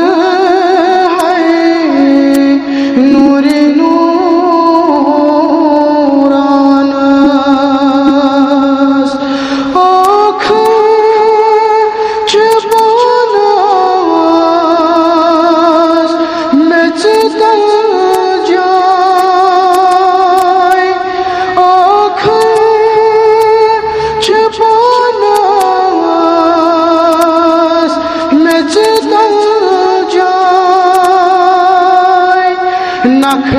है नूरे नूरानस आँख चबानस मेचता जाए आँख चबानस मेचता जाए नख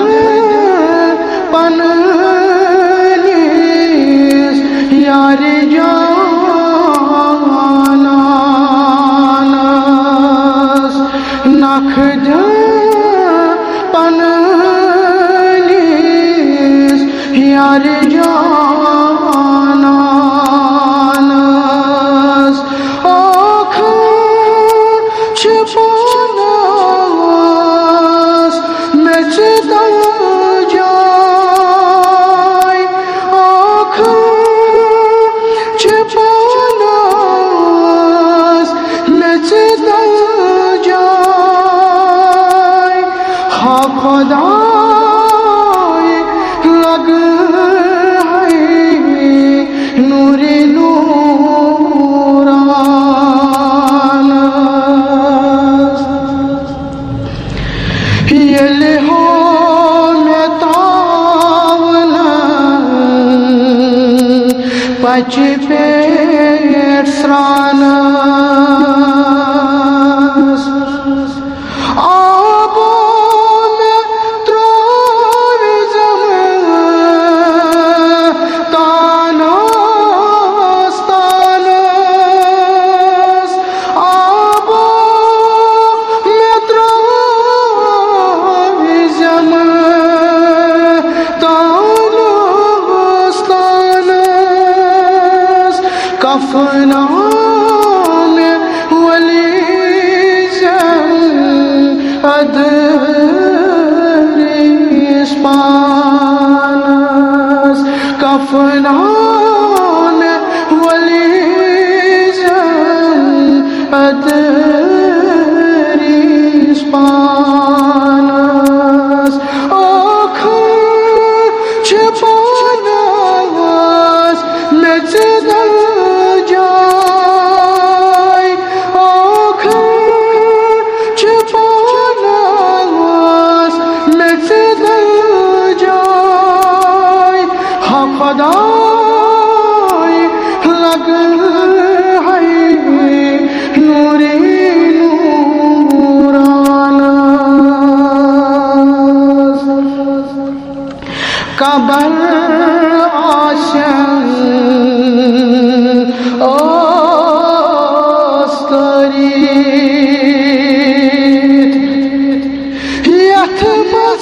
पननीस यार जानस नख पननीस यार जानस आँख छुपानस मेचता जाए आँख छुपानस मेचता जाए हाँ खुदाए लग है नूरे नूरानस येले हो में तावना पच पेट स्रानस आबो में त्रोविजम तानस तानस आबो में त्रोविजम तानस तानस कफना में वलीजम अदरिस पानस कफना में वलीजम अदरिस पानस आँख छुपानस मेचता जाए आँख छुपानस मेचता जाए हाँ खुदाए लग है नूरे नूरानस कबर आशन आस्तरीत यथ मज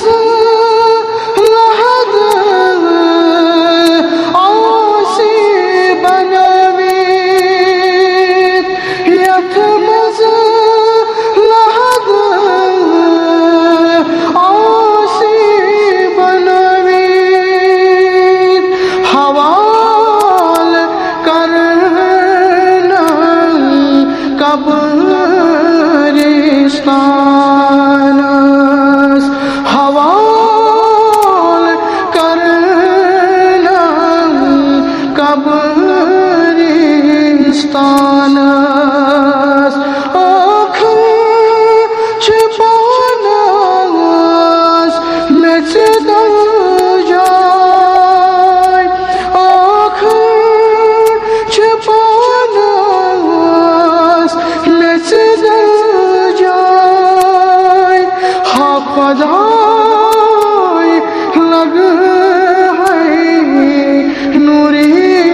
लहद आसी बनवीत यथ मज लहद आसी बनवीत हवाल करना कब्रिस्तानस हवाल करना कब्रिस्तानस आँख छुपानस मेचता जाए आँख छुपानस मेचता जाए हाँ खुदाए लग है नूरे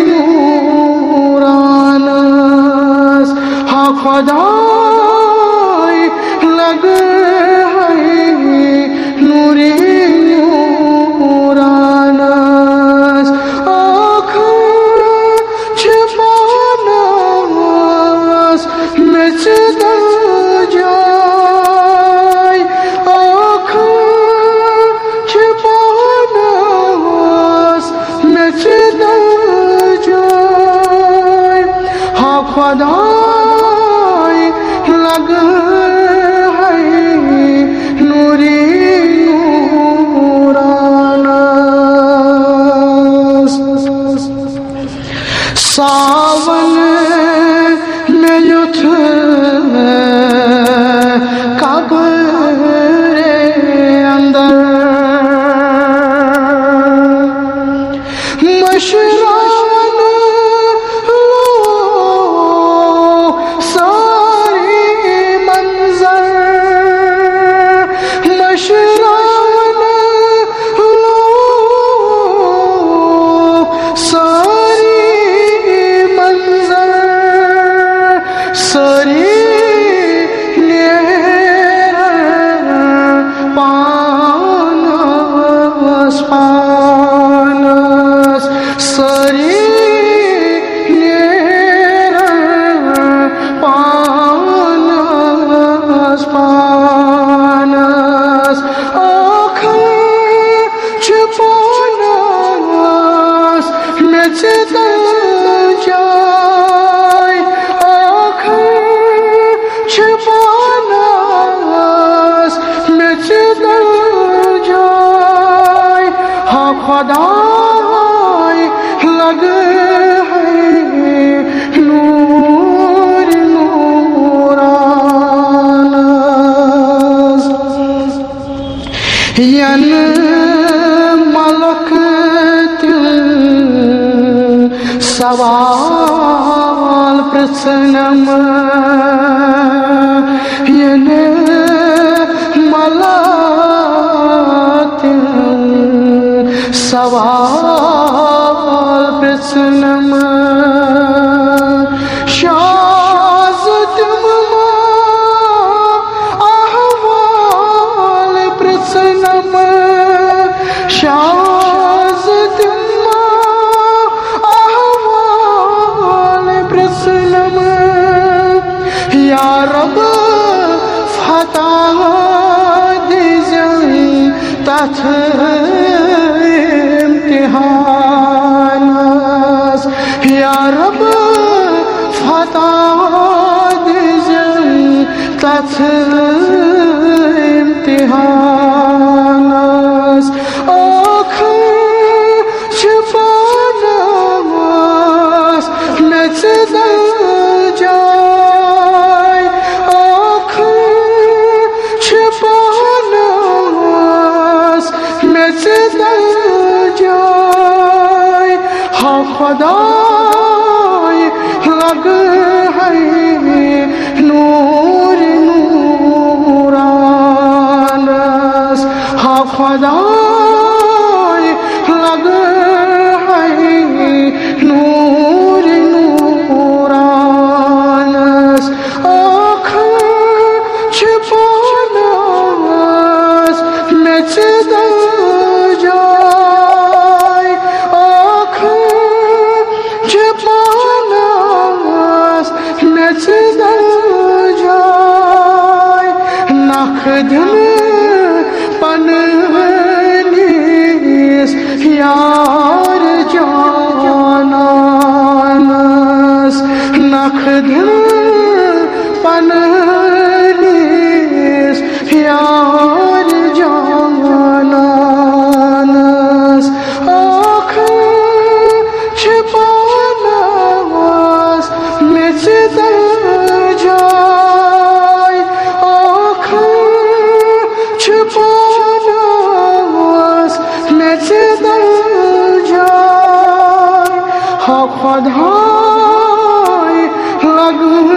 नूरानस हाँ खुदाए लग है नूरे नूरानस आँख छुपानस मेचता जाए आँख छुपानस मेचता जाए हाँ खुदाए लग पानस आँखें छुपानस नच जाए आँखें छुपानस नच जाए हाँ खुदा लग है नूर नूरानस यन मलक तिल सवाल प्रश्नम यन मलक तिल सवाल प्रश्नम शाज़ तुम अहवाल प्रश्नम शाज़ तुम अहवाल प्रश्नम या रब फतह दीजन तथ इम्तिहानस या रब फतह दीजन तथ इम्तिहानस आँखें छुपानस नच जाए आँखें छुपानस नच जाए हाँ खुदा लग है नूर नूरानस हाँ खुदा लग है नूर नूरानस आँखें छुपानस नच जाए आँखें छुपानस नच जाए नख दिन पननीस यार जानस नख दिन पननीस यार जानस आँखें छुपानस नच जाए आँखें छुपानस नच जाए हाँ खुदा लग